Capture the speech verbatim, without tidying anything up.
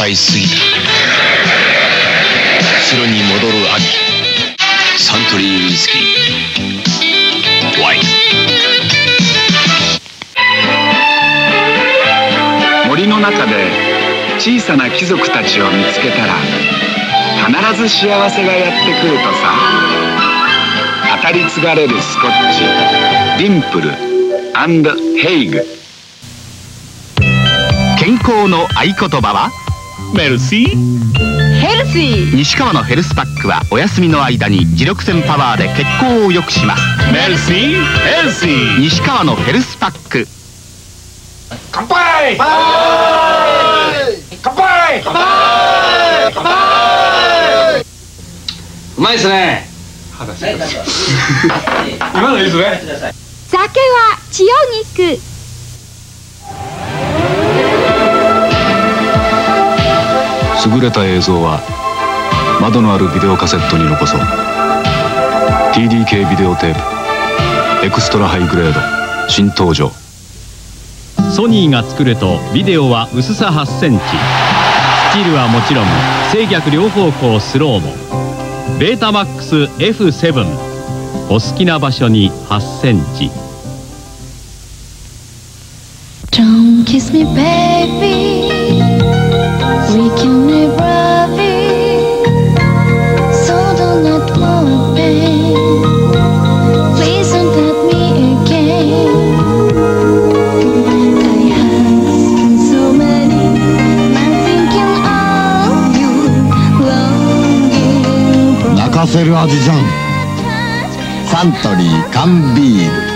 いすぎた。城に戻る秋。サントリーウイスキーワイン。 森の中で小さな貴族たちを見つけたら必ず幸せがやってくるとさ。語り継がれるスコッチ、ディンプル&ヘイグ。 健康の合言葉はメルシーヘルシー。 西川のヘルスパックはお休みの間に磁力線パワーで血行を良くします。メルシーヘルシー西川のヘルスパック。 乾杯乾杯乾杯乾杯乾杯。うまいですね。今のいいですね。 酒は血を肉。 優れた映像は窓のあるビデオカセットに残そう。 ティーディーケー ビデオテープエクストラハイグレード新登場。 ソニーが作るとビデオは薄さはちセンチ、スチールはもちろん制逆両方向スローも。ベータマックス エフセブン、 お好きな場所にはちセンチ。 Don't kiss me baby, we can never be, so don't let more pain, please don't let me again. I have so many, I'm thinking of you, longing for 泣かせる味じゃん。サントリー缶ビール。